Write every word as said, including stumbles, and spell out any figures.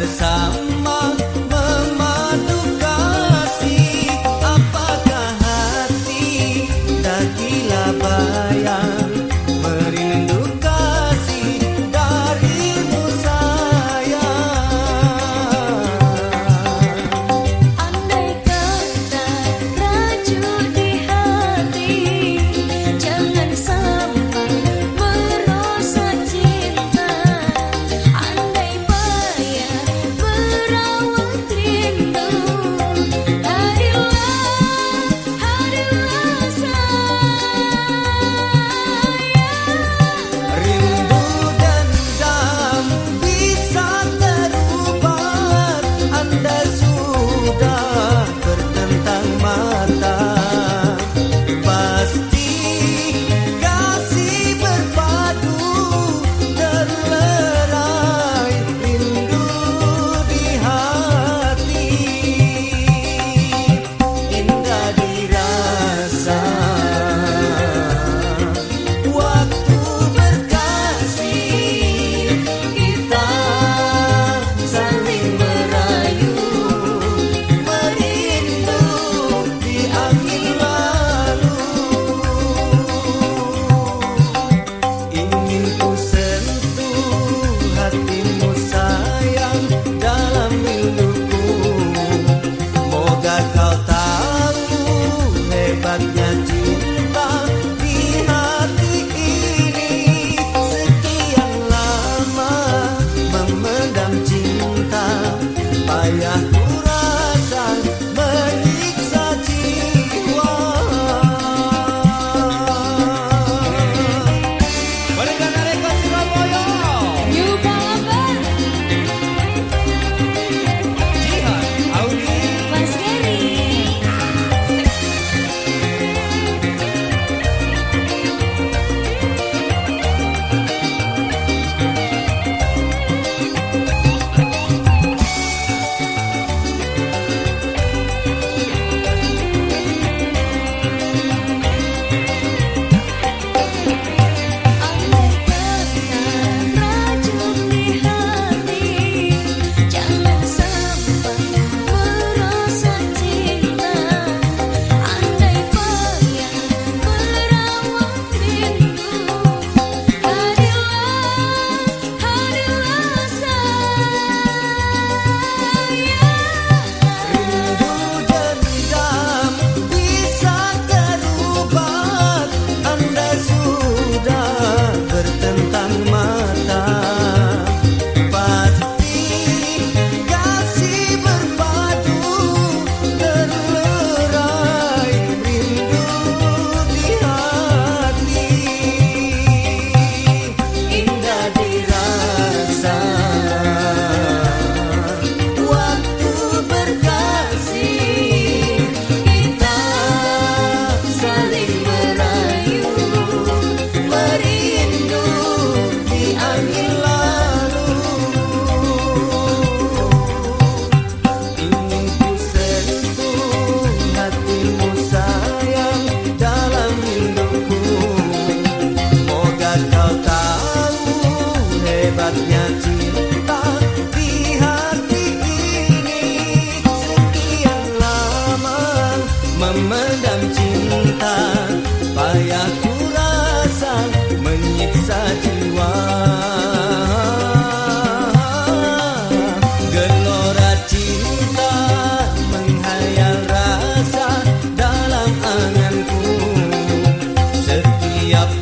bersama memadu kasih. Apakah hati tak gila bayang merindu kasih darimu sayang. Andai kata racun di hati, jangan sampai merosak cinta. Andai payah berawal rindu, hadirlah, hadirlah sayang. Rindu dendam bisa terubah, Anda sudah bertentang mata. Pasti kasih berpadu terlerai rindu di hati. Indah dirasa waktu berkasih, kita saling merayu merindu di angin lalu. Ingin ku sentuh hatimu sayang dalam rinduku. Moga kau tahu hebatnya cinta di hati ini. Sekian lama memendam cinta, payah ku rasa menyiksa jiwa. Berikan rekod Surabaya. New Power, Jihan Audi. Mas Gary. Andai kata racun di hati, jangan sampai merosak cinta. Andai payah berawal rindu, hadirlah, hadirlah sayang. Rindu dendam bisa terubah, Anda sudah bertentang mata. Pasti kasih berpadu terlerai rindu di hati. Indah dirasa waktu berkasih, kita saling merayu merindu di angin lalu. Ingin ku sentuh hatimu sayang dalam rinduku. Moga kau tahu hebatnya cinta di hati ini. Sekian lama memendam cinta, payah ku rasa menyiksa jiwa. Gelora cinta menghayal rasa dalam anganku. Setiap